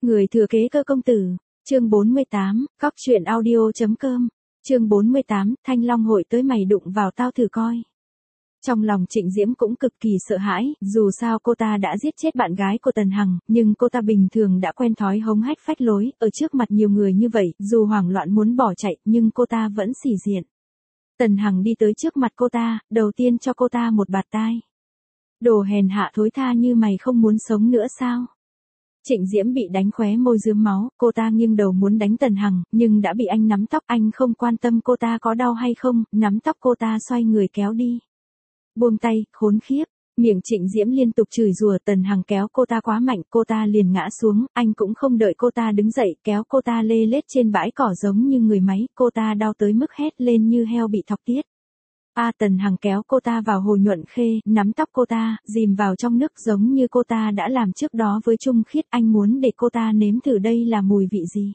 Người thừa kế cơ công tử, chương 48, cóc truyện audio.com, chương 48, Thanh Long hội tới mày đụng vào tao thử coi. Trong lòng Trịnh Diễm cũng cực kỳ sợ hãi, dù sao cô ta đã giết chết bạn gái của Tần Hằng, nhưng cô ta bình thường đã quen thói hống hách phách lối, ở trước mặt nhiều người như vậy, dù hoảng loạn muốn bỏ chạy, nhưng cô ta vẫn xỉ diện. Tần Hằng đi tới trước mặt cô ta, đầu tiên cho cô ta một bạt tai. Đồ hèn hạ thối tha như mày không muốn sống nữa sao? Trịnh Diễm bị đánh khóe môi rướm máu, cô ta nghiêng đầu muốn đánh Tần Hằng, nhưng đã bị anh nắm tóc, anh không quan tâm cô ta có đau hay không, nắm tóc cô ta xoay người kéo đi. Buông tay, khốn khiếp, miệng Trịnh Diễm liên tục chửi rủa. Tần Hằng kéo cô ta quá mạnh, cô ta liền ngã xuống, anh cũng không đợi cô ta đứng dậy, kéo cô ta lê lết trên bãi cỏ giống như người máy, cô ta đau tới mức hét lên như heo bị thọc tiết. Tần Hằng kéo cô ta vào hồ nhuận khê, nắm tóc cô ta, dìm vào trong nước giống như cô ta đã làm trước đó với Trung Khiết, anh muốn để cô ta nếm thử đây là mùi vị gì.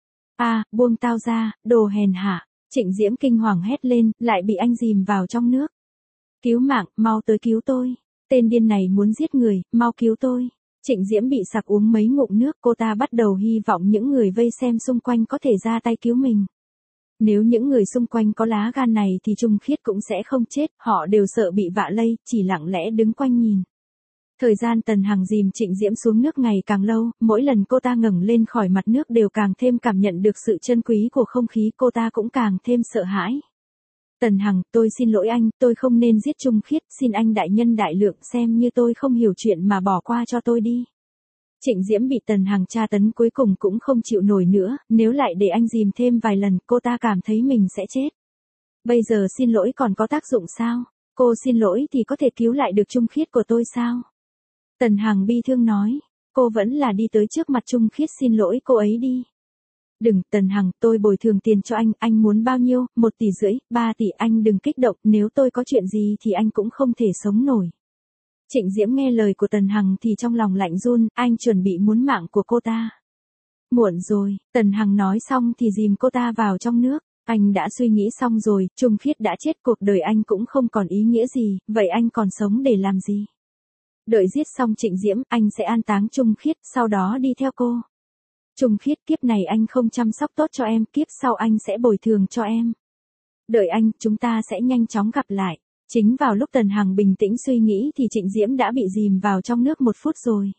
Buông tao ra, đồ hèn hạ, Trịnh Diễm kinh hoàng hét lên, lại bị anh dìm vào trong nước. Cứu mạng, mau tới cứu tôi, tên điên này muốn giết người, mau cứu tôi. Trịnh Diễm bị sặc uống mấy ngụm nước, cô ta bắt đầu hy vọng những người vây xem xung quanh có thể ra tay cứu mình. Nếu những người xung quanh có lá gan này thì Trung Khiết cũng sẽ không chết, họ đều sợ bị vạ lây, chỉ lặng lẽ đứng quanh nhìn. Thời gian Tần Hằng dìm Trịnh Diễm xuống nước ngày càng lâu, mỗi lần cô ta ngẩng lên khỏi mặt nước đều càng thêm cảm nhận được sự chân quý của không khí, cô ta cũng càng thêm sợ hãi. Tần Hằng, tôi xin lỗi anh, tôi không nên giết Trung Khiết, xin anh đại nhân đại lượng xem như tôi không hiểu chuyện mà bỏ qua cho tôi đi. Trịnh Diễm bị Tần Hằng tra tấn cuối cùng cũng không chịu nổi nữa, nếu lại để anh dìm thêm vài lần, cô ta cảm thấy mình sẽ chết. Bây giờ xin lỗi còn có tác dụng sao? Cô xin lỗi thì có thể cứu lại được Trung Khiết của tôi sao? Tần Hằng bi thương nói, cô vẫn là đi tới trước mặt Trung Khiết xin lỗi cô ấy đi. Đừng, Tần Hằng, tôi bồi thường tiền cho anh muốn bao nhiêu, 1,5 tỷ, 3 tỷ, anh đừng kích động, nếu tôi có chuyện gì thì anh cũng không thể sống nổi. Trịnh Diễm nghe lời của Tần Hằng thì trong lòng lạnh run, anh chuẩn bị muốn mạng của cô ta. Muộn rồi, Tần Hằng nói xong thì dìm cô ta vào trong nước, anh đã suy nghĩ xong rồi, Trung Khiết đã chết, cuộc đời anh cũng không còn ý nghĩa gì, vậy anh còn sống để làm gì? Đợi giết xong Trịnh Diễm, anh sẽ an táng Trung Khiết, sau đó đi theo cô. Trung Khiết, kiếp này anh không chăm sóc tốt cho em, kiếp sau anh sẽ bồi thường cho em. Đợi anh, chúng ta sẽ nhanh chóng gặp lại. Chính vào lúc Tần Hằng bình tĩnh suy nghĩ thì Trịnh Diễm đã bị dìm vào trong nước 1 phút rồi.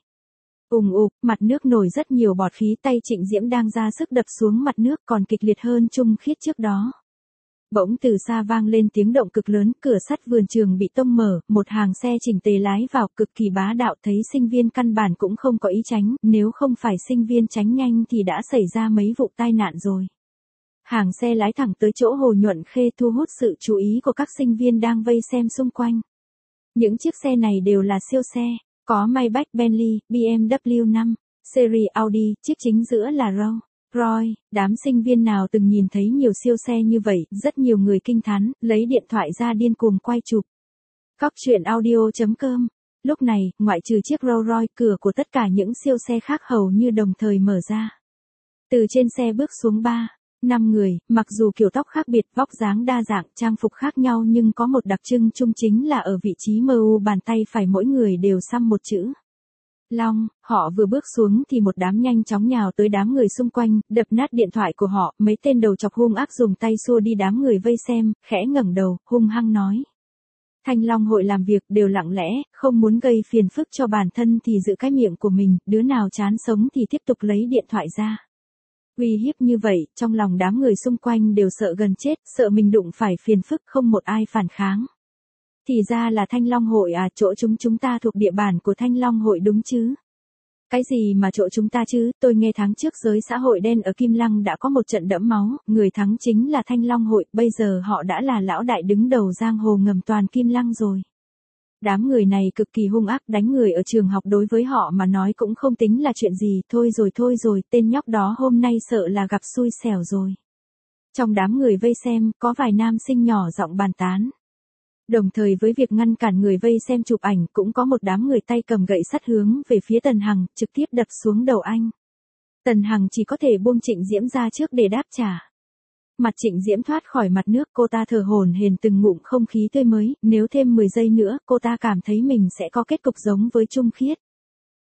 Mặt nước nổi rất nhiều bọt khí, tay Trịnh Diễm đang ra sức đập xuống mặt nước còn kịch liệt hơn Trung Khiết trước đó. Bỗng từ xa vang lên tiếng động cực lớn, cửa sắt vườn trường bị tông mở, một hàng xe chỉnh tề lái vào, cực kỳ bá đạo, thấy sinh viên căn bản cũng không có ý tránh, nếu không phải sinh viên tránh nhanh thì đã xảy ra mấy vụ tai nạn rồi. Hàng xe lái thẳng tới chỗ hồ nhuận khê thu hút sự chú ý của các sinh viên đang vây xem xung quanh. Những chiếc xe này đều là siêu xe, có Maybach, Bentley, BMW 5, series Audi, chiếc chính giữa là Rolls-Royce. Đám sinh viên nào từng nhìn thấy nhiều siêu xe như vậy, rất nhiều người kinh thán, lấy điện thoại ra điên cuồng quay chụp. Cóc truyện audio.com. Lúc này, ngoại trừ chiếc Rolls-Royce, cửa của tất cả những siêu xe khác hầu như đồng thời mở ra. Từ trên xe bước xuống 5 người, mặc dù kiểu tóc khác biệt, vóc dáng đa dạng, trang phục khác nhau nhưng có một đặc trưng chung chính là ở vị trí MU bàn tay phải mỗi người đều xăm một chữ Long. Họ vừa bước xuống thì một đám nhanh chóng nhào tới đám người xung quanh, đập nát điện thoại của họ, mấy tên đầu chọc hung ác dùng tay xua đi đám người vây xem, khẽ ngẩng đầu, hung hăng nói. Thanh Long hội làm việc đều lặng lẽ, không muốn gây phiền phức cho bản thân thì giữ cái miệng của mình, đứa nào chán sống thì tiếp tục lấy điện thoại ra. Uy hiếp như vậy, trong lòng đám người xung quanh đều sợ gần chết, sợ mình đụng phải phiền phức, không một ai phản kháng. Thì ra là Thanh Long hội chỗ chúng ta thuộc địa bàn của Thanh Long hội đúng chứ? Cái gì mà chỗ chúng ta chứ, tôi nghe tháng trước giới xã hội đen ở Kim Lăng đã có một trận đẫm máu, người thắng chính là Thanh Long hội, bây giờ họ đã là lão đại đứng đầu giang hồ ngầm toàn Kim Lăng rồi. Đám người này cực kỳ hung ác, đánh người ở trường học đối với họ mà nói cũng không tính là chuyện gì, thôi rồi, tên nhóc đó hôm nay sợ là gặp xui xẻo rồi. Trong đám người vây xem, có vài nam sinh nhỏ giọng bàn tán. Đồng thời với việc ngăn cản người vây xem chụp ảnh, cũng có một đám người tay cầm gậy sắt hướng về phía Tần Hằng, trực tiếp đập xuống đầu anh. Tần Hằng chỉ có thể buông Trịnh Diễm ra trước để đáp trả. Mặt Trịnh Diễm thoát khỏi mặt nước, cô ta thở hổn hển từng ngụm không khí tươi mới, nếu thêm 10 giây nữa, cô ta cảm thấy mình sẽ có kết cục giống với Trung Khiết.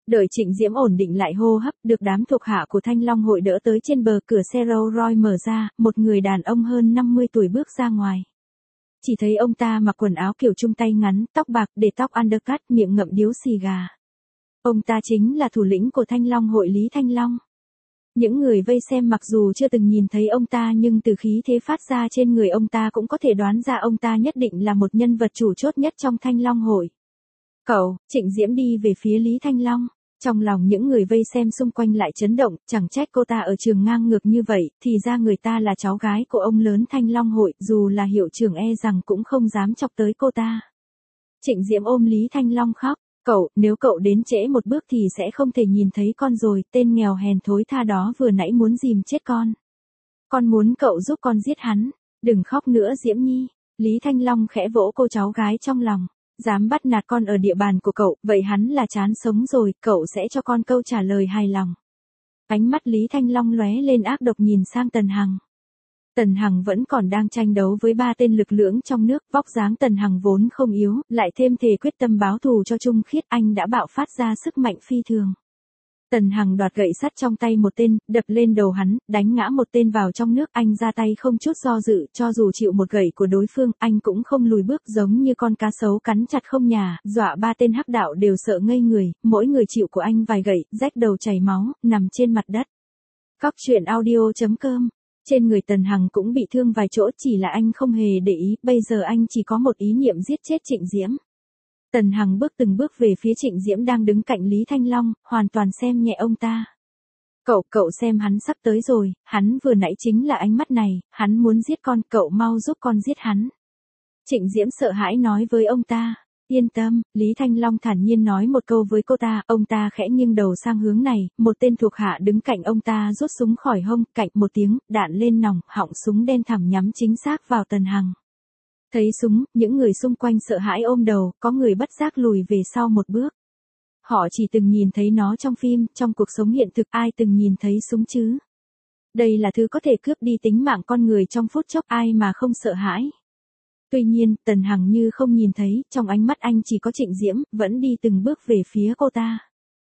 Đợi Trịnh Diễm ổn định lại hô hấp, được đám thuộc hạ của Thanh Long hội đỡ tới trên bờ, cửa xe Rolls Royce mở ra, một người đàn ông hơn 50 tuổi bước ra ngoài. Chỉ thấy ông ta mặc quần áo kiểu trung tay ngắn, tóc bạc, để tóc undercut, miệng ngậm điếu xì gà. Ông ta chính là thủ lĩnh của Thanh Long hội Lý Thanh Long. Những người vây xem mặc dù chưa từng nhìn thấy ông ta nhưng từ khí thế phát ra trên người ông ta cũng có thể đoán ra ông ta nhất định là một nhân vật chủ chốt nhất trong Thanh Long hội. Cậu, Trịnh Diễm đi về phía Lý Thanh Long. Trong lòng những người vây xem xung quanh lại chấn động, chẳng trách cô ta ở trường ngang ngược như vậy, thì ra người ta là cháu gái của ông lớn Thanh Long hội, dù là hiệu trưởng e rằng cũng không dám chọc tới cô ta. Trịnh Diễm ôm Lý Thanh Long khóc, cậu, nếu cậu đến trễ một bước thì sẽ không thể nhìn thấy con rồi, tên nghèo hèn thối tha đó vừa nãy muốn dìm chết con. Con muốn cậu giúp con giết hắn, đừng khóc nữa Diễm Nhi. Lý Thanh Long khẽ vỗ cô cháu gái trong lòng. Dám bắt nạt con ở địa bàn của cậu, vậy hắn là chán sống rồi, cậu sẽ cho con câu trả lời hài lòng. Ánh mắt Lý Thanh Long lóe lên ác độc nhìn sang Tần Hằng. Tần Hằng vẫn còn đang tranh đấu với ba tên lực lưỡng trong nước, vóc dáng Tần Hằng vốn không yếu, lại thêm thề quyết tâm báo thù cho Trung Khiết, anh đã bạo phát ra sức mạnh phi thường. Tần Hằng đoạt gậy sắt trong tay một tên, đập lên đầu hắn, đánh ngã một tên vào trong nước, anh ra tay không chút do dự, cho dù chịu một gậy của đối phương, anh cũng không lùi bước, giống như con cá sấu cắn chặt không nhà, dọa ba tên hắc đạo đều sợ ngây người, mỗi người chịu của anh vài gậy, rách đầu chảy máu, nằm trên mặt đất. Cóc truyện audio.com. Trên người Tần Hằng cũng bị thương vài chỗ, chỉ là anh không hề để ý, bây giờ anh chỉ có một ý niệm giết chết Trịnh Diễm. Tần Hằng bước từng bước về phía Trịnh Diễm đang đứng cạnh Lý Thanh Long, hoàn toàn xem nhẹ ông ta. Cậu xem hắn sắp tới rồi, hắn vừa nãy chính là ánh mắt này, hắn muốn giết con, cậu mau giúp con giết hắn. Trịnh Diễm sợ hãi nói với ông ta. Yên tâm, Lý Thanh Long thản nhiên nói một câu với cô ta, ông ta khẽ nghiêng đầu sang hướng này, một tên thuộc hạ đứng cạnh ông ta rút súng khỏi hông, cạnh một tiếng, đạn lên nòng, họng súng đen thẳm nhắm chính xác vào Tần Hằng. Thấy súng, những người xung quanh sợ hãi ôm đầu, có người bất giác lùi về sau một bước. Họ chỉ từng nhìn thấy nó trong phim, trong cuộc sống hiện thực ai từng nhìn thấy súng chứ? Đây là thứ có thể cướp đi tính mạng con người trong phút chốc, ai mà không sợ hãi. Tuy nhiên, Tần Hằng như không nhìn thấy, trong ánh mắt anh chỉ có Trịnh Diễm, vẫn đi từng bước về phía cô ta.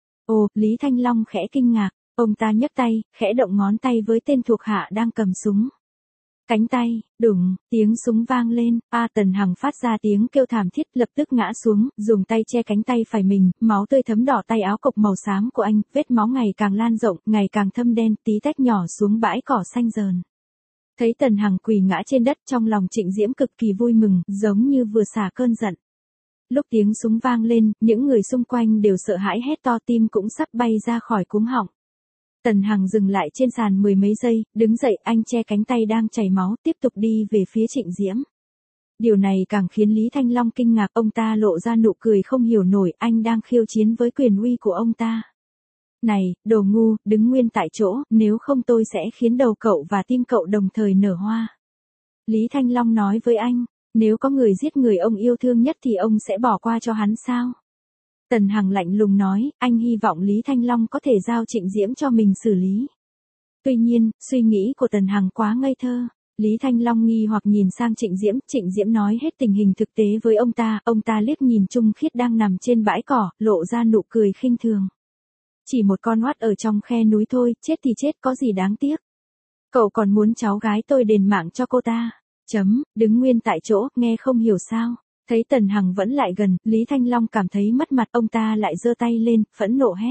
Ồ, Lý Thanh Long khẽ kinh ngạc, ông ta nhấc tay, khẽ động ngón tay với tên thuộc hạ đang cầm súng. Cánh tay, đùng, tiếng súng vang lên, Tần Hằng phát ra tiếng kêu thảm thiết, lập tức ngã xuống, dùng tay che cánh tay phải mình, máu tươi thấm đỏ tay áo cộc màu xám của anh, vết máu ngày càng lan rộng, ngày càng thâm đen, tí tách nhỏ xuống bãi cỏ xanh rờn. Thấy Tần Hằng quỳ ngã trên đất, trong lòng Trịnh Diễm cực kỳ vui mừng, giống như vừa xả cơn giận. Lúc tiếng súng vang lên, những người xung quanh đều sợ hãi hét to, tim cũng sắp bay ra khỏi cuống họng. Tần Hằng dừng lại trên sàn mười mấy giây, đứng dậy, anh che cánh tay đang chảy máu, tiếp tục đi về phía Trịnh Diễm. Điều này càng khiến Lý Thanh Long kinh ngạc, ông ta lộ ra nụ cười không hiểu nổi, anh đang khiêu chiến với quyền uy của ông ta. Này, đồ ngu, đứng nguyên tại chỗ, nếu không tôi sẽ khiến đầu cậu và tim cậu đồng thời nở hoa. Lý Thanh Long nói với anh, nếu có người giết người ông yêu thương nhất thì ông sẽ bỏ qua cho hắn sao? Tần Hằng lạnh lùng nói, anh hy vọng Lý Thanh Long có thể giao Trịnh Diễm cho mình xử lý. Tuy nhiên, suy nghĩ của Tần Hằng quá ngây thơ. Lý Thanh Long nghi hoặc nhìn sang Trịnh Diễm nói hết tình hình thực tế với ông ta liếc nhìn Trung Khiết đang nằm trên bãi cỏ, lộ ra nụ cười khinh thường. Chỉ một con oát ở trong khe núi thôi, chết thì chết, có gì đáng tiếc. Cậu còn muốn cháu gái tôi đền mạng cho cô ta. Đứng nguyên tại chỗ, nghe không hiểu sao. Thấy Tần Hằng vẫn lại gần, Lý Thanh Long cảm thấy mất mặt, ông ta lại giơ tay lên, phẫn nộ hét.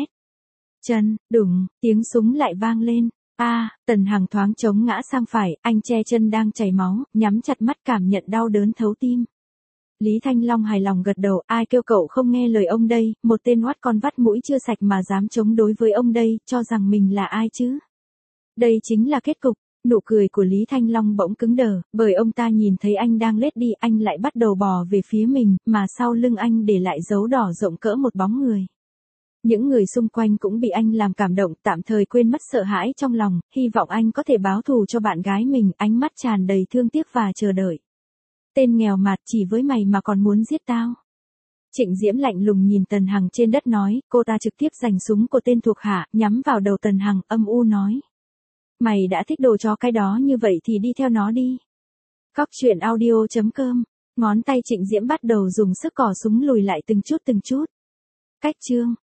Chân, đùng, tiếng súng lại vang lên. Tần Hằng thoáng chống ngã sang phải, anh che chân đang chảy máu, nhắm chặt mắt cảm nhận đau đớn thấu tim. Lý Thanh Long hài lòng gật đầu, ai kêu cậu không nghe lời ông đây, một tên oát con vắt mũi chưa sạch mà dám chống đối với ông đây, cho rằng mình là ai chứ? Đây chính là kết cục. Nụ cười của Lý Thanh Long bỗng cứng đờ, bởi ông ta nhìn thấy anh đang lết đi, anh lại bắt đầu bò về phía mình, mà sau lưng anh để lại dấu đỏ rộng cỡ một bóng người. Những người xung quanh cũng bị anh làm cảm động, tạm thời quên mất sợ hãi trong lòng, hy vọng anh có thể báo thù cho bạn gái mình, ánh mắt tràn đầy thương tiếc và chờ đợi. Tên nghèo mạt, chỉ với mày mà còn muốn giết tao. Trịnh Diễm lạnh lùng nhìn Tần Hằng trên đất nói, cô ta trực tiếp giành súng của tên thuộc hạ, nhắm vào đầu Tần Hằng, âm u nói. Mày đã thích đồ chó cái đó như vậy thì đi theo nó đi. Cóc truyện audio.com. Ngón tay Trịnh Diễm bắt đầu dùng sức cò súng lùi lại từng chút. Cách chương.